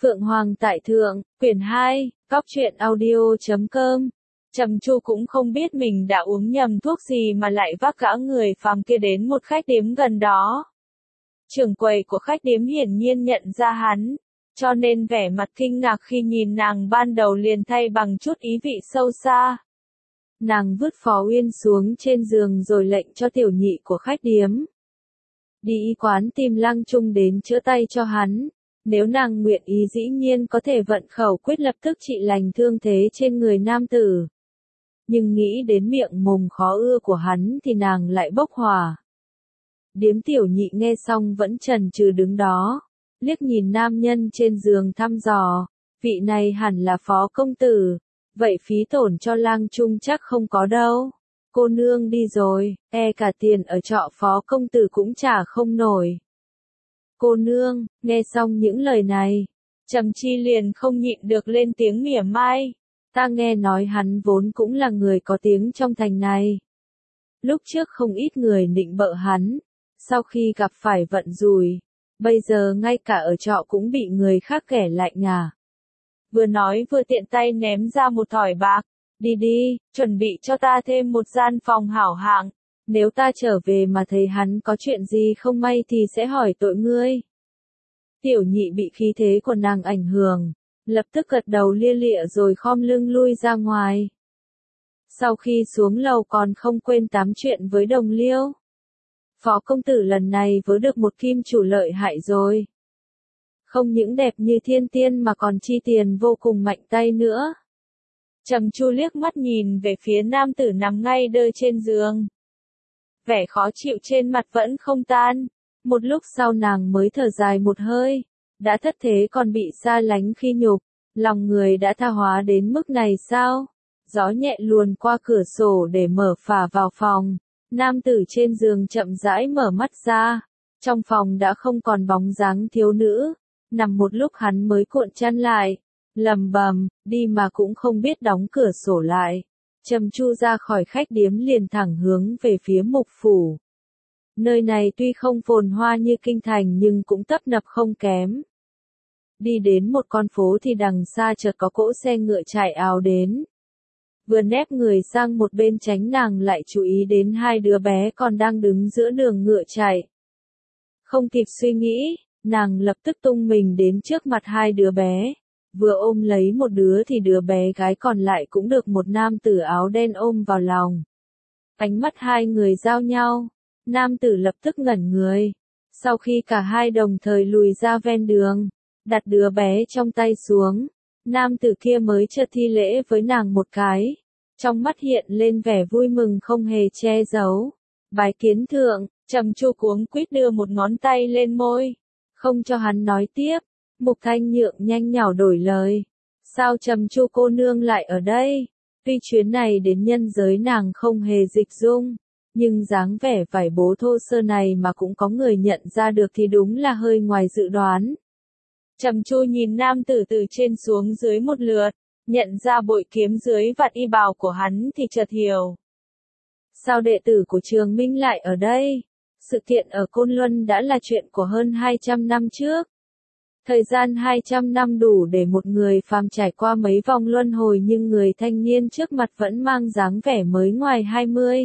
Phượng Hoàng tại Thượng, quyển 2, Cóc truyện audio.com. Trầm Chu cũng không biết mình đã uống nhầm thuốc gì mà lại vác gã người phàm kia đến một khách điếm gần đó. Trưởng quầy của khách điếm hiển nhiên nhận ra hắn, cho nên vẻ mặt kinh ngạc khi nhìn nàng ban đầu liền thay bằng chút ý vị sâu xa. Nàng vứt Phó Uyên xuống trên giường rồi lệnh cho tiểu nhị của khách điếm đi y quán tìm Lăng Trung đến chữa tay cho hắn. Nếu nàng nguyện ý dĩ nhiên có thể vận khẩu quyết lập tức trị lành thương thế trên người nam tử. Nhưng nghĩ đến miệng mồm khó ưa của hắn thì nàng lại bốc hỏa. Điếm tiểu nhị nghe xong vẫn chần chừ đứng đó, liếc nhìn nam nhân trên giường thăm dò, vị này hẳn là Phó công tử, vậy phí tổn cho Lang Trung chắc không có đâu. Cô nương đi rồi, cả tiền ở trọ Phó công tử cũng trả không nổi. Cô nương, nghe xong những lời này, Trầm Chi liền không nhịn được lên tiếng mỉa mai. Ta nghe nói hắn vốn cũng là người có tiếng trong thành này. Lúc trước không ít người nịnh bợ hắn, sau khi gặp phải vận rủi, bây giờ ngay cả ở trọ cũng bị người khác kẻ lạnh à. Vừa nói vừa tiện tay ném ra một thỏi bạc, đi đi, chuẩn bị cho ta thêm một gian phòng hảo hạng. Nếu ta trở về mà thấy hắn có chuyện gì không may thì sẽ hỏi tội ngươi. Tiểu nhị bị khí thế của nàng ảnh hưởng, lập tức gật đầu lia lịa rồi khom lưng lui ra ngoài. Sau khi xuống lầu còn không quên tám chuyện với đồng liêu. Phó công tử lần này vớ được một kim chủ lợi hại rồi. Không những đẹp như thiên tiên mà còn chi tiền vô cùng mạnh tay nữa. Trầm Chu liếc mắt nhìn về phía nam tử nằm ngay đơ trên giường. Vẻ khó chịu trên mặt vẫn không tan. Một lúc sau nàng mới thở dài một hơi. Đã thất thế còn bị xa lánh khi nhục. Lòng người đã tha hóa đến mức này sao? Gió nhẹ luồn qua cửa sổ để mở phả vào phòng. Nam tử trên giường chậm rãi mở mắt ra. Trong phòng đã không còn bóng dáng thiếu nữ. Nằm một lúc hắn mới cuộn chăn lại. Lầm bầm, đi mà cũng không biết đóng cửa sổ lại. Trầm Chu ra khỏi khách điếm liền thẳng hướng về phía Mục phủ. Nơi này tuy không phồn hoa như kinh thành nhưng cũng tấp nập không kém. Đi đến một con phố thì đằng xa chợt có cỗ xe ngựa chạy ào đến. Vừa nép người sang một bên tránh nàng lại chú ý đến hai đứa bé còn đang đứng giữa đường ngựa chạy. Không kịp suy nghĩ, nàng lập tức tung mình đến trước mặt hai đứa bé. Vừa ôm lấy một đứa thì đứa bé gái còn lại cũng được một nam tử áo đen ôm vào lòng. Ánh mắt hai người giao nhau, nam tử lập tức ngẩn người. Sau khi cả hai đồng thời lùi ra ven đường, đặt đứa bé trong tay xuống, nam tử kia mới chợt thi lễ với nàng một cái. Trong mắt hiện lên vẻ vui mừng không hề che giấu. Bái kiến thượng, Trầm Chu cuống quýt đưa một ngón tay lên môi, không cho hắn nói tiếp. Mục Thanh Nhượng nhanh nhảu đổi lời. Sao Trầm Chu cô nương lại ở đây? Tuy chuyến này đến nhân giới nàng không hề dịch dung, nhưng dáng vẻ vải bố thô sơ này mà cũng có người nhận ra được thì đúng là hơi ngoài dự đoán. Trầm Chu nhìn nam tử từ trên xuống dưới một lượt, nhận ra bội kiếm dưới vạt y bào của hắn thì chợt hiểu. Sao đệ tử của Trường Minh lại ở đây? Sự kiện ở Côn Luân đã là chuyện của hơn 200 năm trước. Thời gian 200 năm đủ để một người phàm trải qua mấy vòng luân hồi nhưng người thanh niên trước mặt vẫn mang dáng vẻ mới ngoài 20.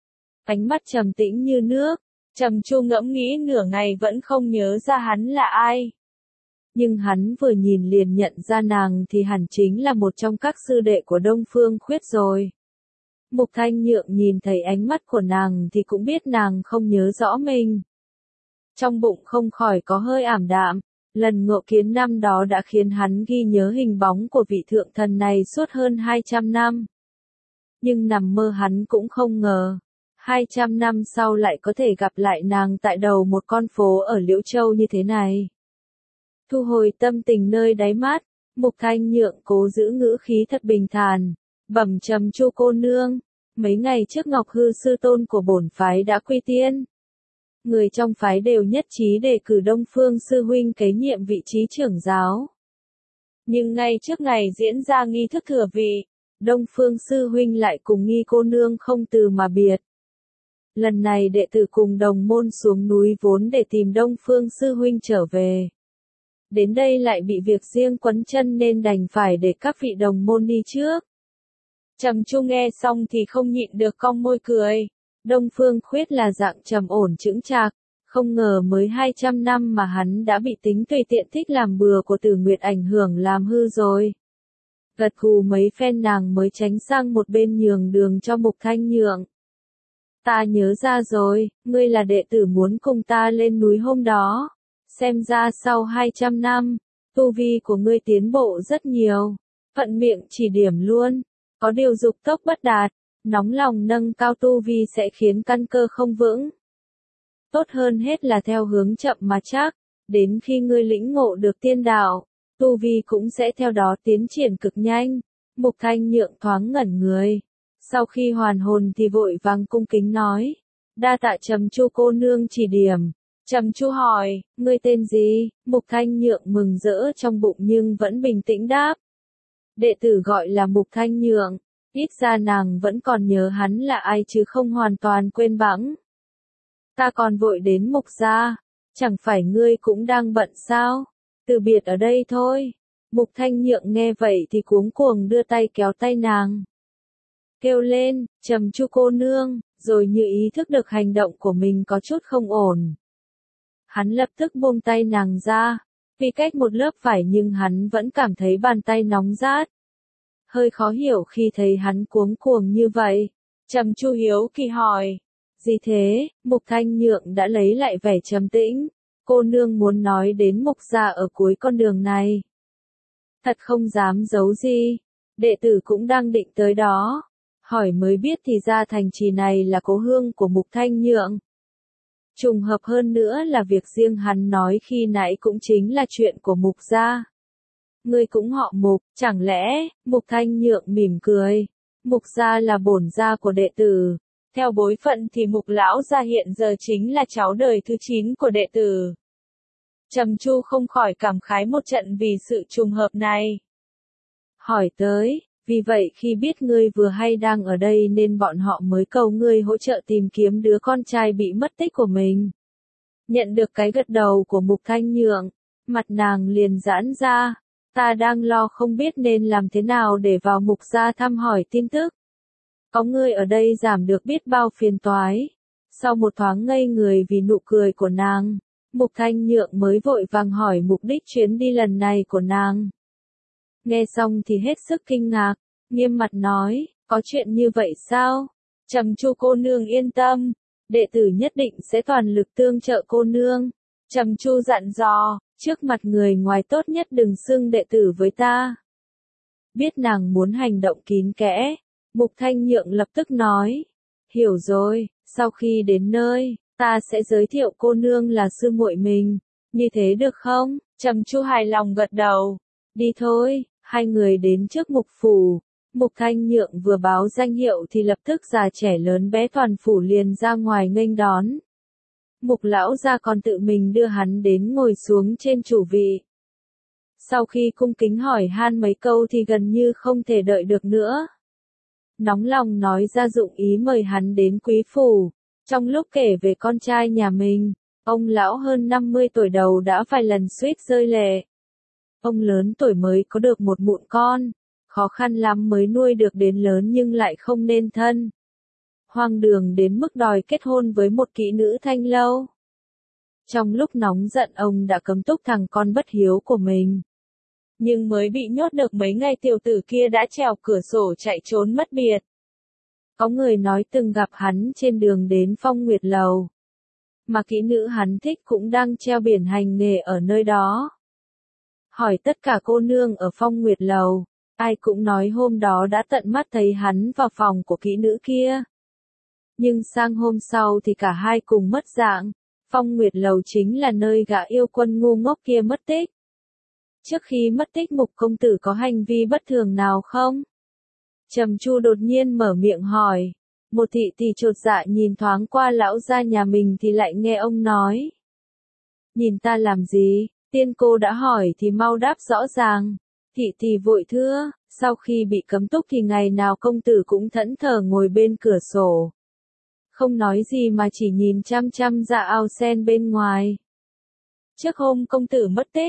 Ánh mắt trầm tĩnh như nước, Trầm Chu ngẫm nghĩ nửa ngày vẫn không nhớ ra hắn là ai. Nhưng hắn vừa nhìn liền nhận ra nàng thì hẳn chính là một trong các sư đệ của Đông Phương Khuyết rồi. Mục Thanh Nhượng nhìn thấy ánh mắt của nàng thì cũng biết nàng không nhớ rõ mình. Trong bụng không khỏi có hơi ảm đạm. Lần ngộ kiến năm đó đã khiến hắn ghi nhớ hình bóng của vị thượng thần này suốt hơn 200 năm. Nhưng nằm mơ hắn cũng không ngờ, 200 năm sau lại có thể gặp lại nàng tại đầu một con phố ở Liễu Châu như thế này. Thu hồi tâm tình nơi đáy mắt, Mục Thanh Nhượng cố giữ ngữ khí thật bình thản, bẩm Trầm Chu cô nương, mấy ngày trước Ngọc Hư sư tôn của bổn phái đã quy tiên. Người trong phái đều nhất trí đề cử Đông Phương sư huynh kế nhiệm vị trí trưởng giáo. Nhưng ngay trước ngày diễn ra nghi thức thừa vị, Đông Phương sư huynh lại cùng Nghi cô nương không từ mà biệt. Lần này đệ tử cùng đồng môn xuống núi vốn để tìm Đông Phương sư huynh trở về. đến đây lại bị việc riêng quấn chân nên đành phải để các vị đồng môn đi trước. Trầm Chu nghe xong thì không nhịn được cong môi cười. Đông Phương Khuyết là dạng trầm ổn chững chạc, không ngờ mới 200 năm mà hắn đã bị tính tùy tiện thích làm bừa của Tử Nguyệt ảnh hưởng làm hư rồi. Gật gù mấy phen nàng mới tránh sang một bên nhường đường cho Mục Thanh Nhượng. Ta nhớ ra rồi, ngươi là đệ tử muốn cùng ta lên núi hôm đó. Xem ra sau 200 năm, tu vi của ngươi tiến bộ rất nhiều. Phận miệng chỉ điểm luôn. Có điều dục tốc bất đạt, nóng lòng nâng cao tu vi sẽ khiến căn cơ không vững. Tốt hơn hết là theo hướng chậm mà chắc, đến khi ngươi lĩnh ngộ được tiên đạo, tu vi cũng sẽ theo đó tiến triển cực nhanh. Mục Thanh Nhượng thoáng ngẩn người. Sau khi hoàn hồn thì vội vàng cung kính nói. Đa tạ Trầm Chu cô nương chỉ điểm. Trầm Chu hỏi, ngươi tên gì? Mục Thanh Nhượng mừng rỡ trong bụng nhưng vẫn bình tĩnh đáp. Đệ tử gọi là Mục Thanh Nhượng. Ít ra nàng vẫn còn nhớ hắn là ai chứ không hoàn toàn quên bẵng. Ta còn vội đến Mục gia, chẳng phải ngươi cũng đang bận sao? Từ biệt ở đây thôi. Mục Thanh Nhượng nghe vậy thì cuống cuồng đưa tay kéo tay nàng. Kêu lên, Trầm Chu cô nương, rồi như ý thức được hành động của mình có chút không ổn. Hắn lập tức buông tay nàng ra, vì cách một lớp vải nhưng hắn vẫn cảm thấy bàn tay nóng rát. Hơi khó hiểu khi thấy hắn cuống cuồng như vậy. Trầm Chu hiếu kỳ hỏi. Gì thế? Mục Thanh Nhượng đã lấy lại vẻ trầm tĩnh. Cô nương muốn nói đến Mục gia ở cuối con đường này. Thật không dám giấu gì. Đệ tử cũng đang định tới đó. Hỏi mới biết thì ra thành trì này là cố hương của Mục Thanh Nhượng. Trùng hợp hơn nữa là việc riêng hắn nói khi nãy cũng chính là chuyện của Mục gia. Ngươi cũng họ Mục, chẳng lẽ? Mục Thanh Nhượng mỉm cười. Mục gia là bổn gia của đệ tử. Theo bối phận thì Mục lão gia hiện giờ chính là cháu đời thứ 9 của đệ tử. Trầm Chu không khỏi cảm khái một trận vì sự trùng hợp này. Hỏi tới, vì vậy khi biết ngươi vừa hay đang ở đây nên bọn họ mới cầu ngươi hỗ trợ tìm kiếm đứa con trai bị mất tích của mình. Nhận được cái gật đầu của Mục Thanh Nhượng, mặt nàng liền giãn ra. Ta đang lo không biết nên làm thế nào để vào Mục gia thăm hỏi tin tức. Có ngươi ở đây giảm được biết bao phiền toái. Sau một thoáng ngây người vì nụ cười của nàng, Mục Thanh Nhượng mới vội vàng hỏi mục đích chuyến đi lần này của nàng. Nghe xong thì hết sức kinh ngạc, nghiêm mặt nói, có chuyện như vậy sao? Trầm Chu cô nương yên tâm, đệ tử nhất định sẽ toàn lực tương trợ cô nương. Trầm Chu dặn dò, trước mặt người ngoài tốt nhất đừng xưng đệ tử với ta. Biết nàng muốn hành động kín kẽ, Mục Thanh Nhượng lập tức nói, hiểu rồi, sau khi đến nơi, ta sẽ giới thiệu cô nương là sư muội mình, như thế được không? Trầm Chu hài lòng gật đầu, đi thôi, hai người đến trước Mục phủ. Mục Thanh Nhượng vừa báo danh hiệu thì lập tức già trẻ lớn bé toàn phủ liền ra ngoài nghênh đón. Mục lão gia còn tự mình đưa hắn đến ngồi xuống trên chủ vị. Sau khi cung kính hỏi han mấy câu thì gần như không thể đợi được nữa. Nóng lòng nói ra dụng ý mời hắn đến quý phủ. Trong lúc kể về con trai nhà mình, ông lão hơn 50 tuổi đầu đã vài lần suýt rơi lệ. Ông lớn tuổi mới có được một mụn con, khó khăn lắm mới nuôi được đến lớn nhưng lại không nên thân. Hoang đường đến mức đòi kết hôn với một kỹ nữ thanh lâu. Trong lúc nóng giận ông đã cấm túc thằng con bất hiếu của mình. Nhưng mới bị nhốt được mấy ngày tiểu tử kia đã trèo cửa sổ chạy trốn mất biệt. Có người nói từng gặp hắn trên đường đến Phong Nguyệt Lầu. Mà kỹ nữ hắn thích cũng đang treo biển hành nghề ở nơi đó. Hỏi tất cả cô nương ở Phong Nguyệt Lầu, ai cũng nói hôm đó đã tận mắt thấy hắn vào phòng của kỹ nữ kia. Nhưng sang hôm sau thì cả hai cùng mất dạng. Phong Nguyệt Lầu chính là nơi gã yêu quân ngu ngốc kia mất tích. Trước khi mất tích Mục công tử có hành vi bất thường nào không? Trầm Chu đột nhiên mở miệng hỏi. Một thị tỷ chột dạ nhìn thoáng qua lão gia nhà mình thì lại nghe ông nói. Nhìn ta làm gì? Tiên cô đã hỏi thì mau đáp rõ ràng. Thị tỷ vội thưa, sau khi bị cấm túc thì ngày nào công tử cũng thẫn thờ ngồi bên cửa sổ. Không nói gì mà chỉ nhìn chăm chăm ra ao sen bên ngoài. Trước hôm công tử mất tích,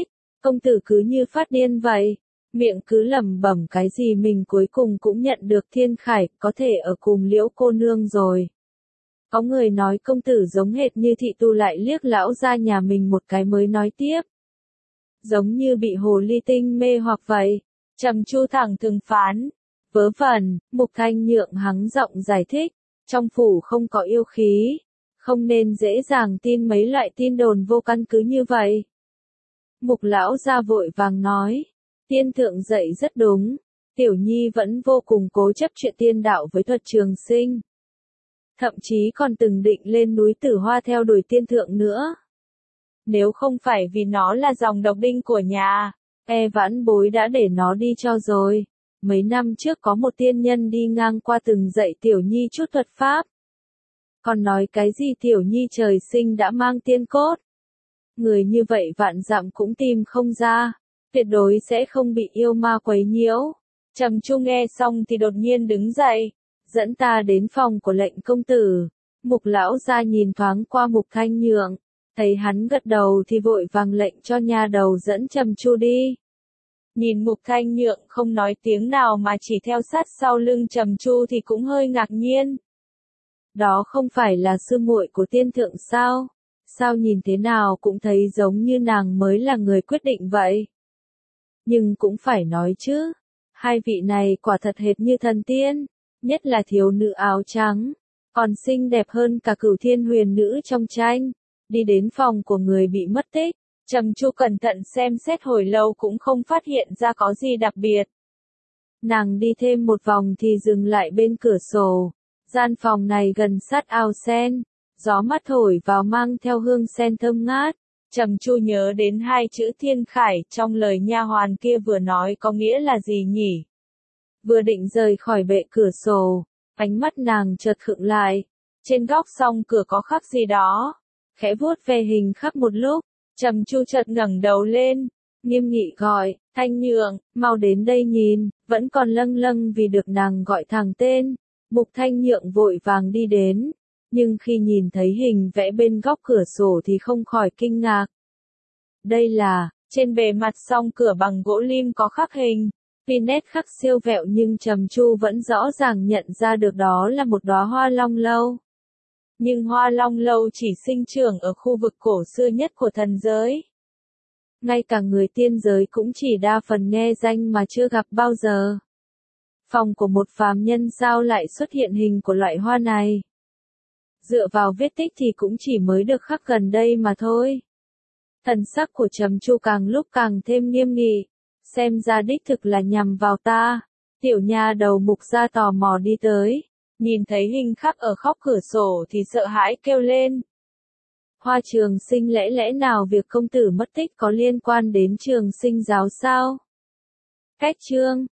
Công tử cứ như phát điên vậy, miệng cứ lẩm bẩm cái gì mình cuối cùng cũng nhận được thiên khải, có thể ở cùng Liễu cô nương rồi. Có người nói công tử giống hệt như thị tu, lại liếc lão gia nhà mình một cái mới nói tiếp. Giống như bị hồ ly tinh mê hoặc vậy. Trầm Chu thẳng thừng phán. Vớ vẩn, Mục Thanh Nhượng hắng giọng giải thích. Trong phủ không có yêu khí. Không nên dễ dàng tin mấy loại tin đồn vô căn cứ như vậy. Mục lão gia vội vàng nói. Tiên thượng dạy rất đúng. Tiểu nhi vẫn vô cùng cố chấp chuyện tiên đạo với Thuật Trường Sinh. Thậm chí còn từng định lên núi Tử Hoa theo đuổi tiên thượng nữa. Nếu không phải vì nó là dòng độc đinh của nhà, vãn bối đã để nó đi cho rồi. Mấy năm trước có một tiên nhân đi ngang qua từng dạy Tiểu Nhi chút thuật pháp. Còn nói cái gì Tiểu Nhi trời sinh đã mang tiên cốt. Người như vậy vạn dặm cũng tìm không ra, tuyệt đối sẽ không bị yêu ma quấy nhiễu. Trầm Chu nghe xong thì đột nhiên đứng dậy, dẫn ta đến phòng của lệnh công tử. Mục lão gia nhìn thoáng qua Mục Thanh Nhượng, thấy hắn gật đầu thì vội vàng lệnh cho nha đầu dẫn Trầm Chu đi. Nhìn Mục Thanh Nhượng không nói tiếng nào mà chỉ theo sát sau lưng Trầm Chu thì cũng hơi ngạc nhiên. Đó không phải là sư muội của tiên thượng sao? Sao nhìn thế nào cũng thấy giống như nàng mới là người quyết định vậy? Nhưng cũng phải nói chứ, hai vị này quả thật hệt như thần tiên, nhất là thiếu nữ áo trắng, còn xinh đẹp hơn cả Cửu Thiên huyền nữ trong tranh. Đi đến phòng của người bị mất tích, Trầm Chu cẩn thận xem xét hồi lâu cũng không phát hiện ra có gì đặc biệt. Nàng đi thêm một vòng thì dừng lại bên cửa sổ. Gian phòng này gần sát ao sen, gió mát thổi vào mang theo hương sen thơm ngát. Trầm Chu nhớ đến hai chữ thiên khải trong lời nha hoàn kia vừa nói có nghĩa là gì nhỉ? Vừa định rời khỏi bệ cửa sổ, ánh mắt nàng chợt khựng lại. Trên góc song cửa có khắc gì đó. Khẽ vuốt về hình khắc một lúc, Trầm Chu chợt ngẩng đầu lên, nghiêm nghị gọi, Thanh Nhượng, mau đến đây nhìn, vẫn còn lâng lâng vì được nàng gọi thẳng tên. Mục Thanh Nhượng vội vàng đi đến, nhưng khi nhìn thấy hình vẽ bên góc cửa sổ thì không khỏi kinh ngạc. Đây là, trên bề mặt song cửa bằng gỗ lim có khắc hình, tuy nét khắc siêu vẹo nhưng Trầm Chu vẫn rõ ràng nhận ra được đó là một đóa hoa long lâu. Nhưng hoa long lâu chỉ sinh trưởng ở khu vực cổ xưa nhất của thần giới. Ngay cả người tiên giới cũng chỉ đa phần nghe danh mà chưa gặp bao giờ. Phòng của một phàm nhân sao lại xuất hiện hình của loại hoa này? Dựa vào vết tích thì cũng chỉ mới được khắc gần đây mà thôi. Thần sắc của Trầm Chu càng lúc càng thêm nghiêm nghị. Xem ra đích thực là nhằm vào ta. Tiểu nha đầu Mục gia tò mò đi tới. Nhìn thấy hình khắc ở góc cửa sổ thì sợ hãi kêu lên. Hoa Trường Sinh, lẽ nào việc công tử mất tích có liên quan đến Trường Sinh giáo sao? Cách chương